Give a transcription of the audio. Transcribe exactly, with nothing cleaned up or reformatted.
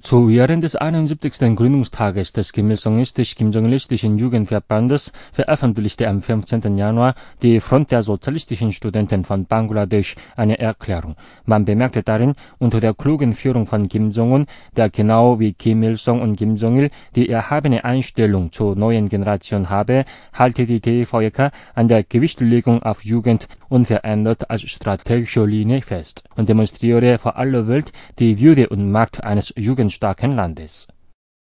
Zu Ehren des einundsiebzigsten Gründungstages des Kim-Il-sungistischen Kim-Jong-ilistischen Jugendverbandes veröffentlichte am fünfzehnten Januar die Front der sozialistischen Studenten von Bangladesch eine Erklärung. Man bemerkte darin, unter der klugen Führung von Kim Jong-un, der genau wie Kim Il-sung und Kim Jong-il die erhabene Einstellung zur neuen Generation habe, halte die T V K an der Gewichtlegung auf Jugend unverändert als strategische Linie fest und demonstriere vor aller Welt die Würde und Macht eines jugendstarken Landes.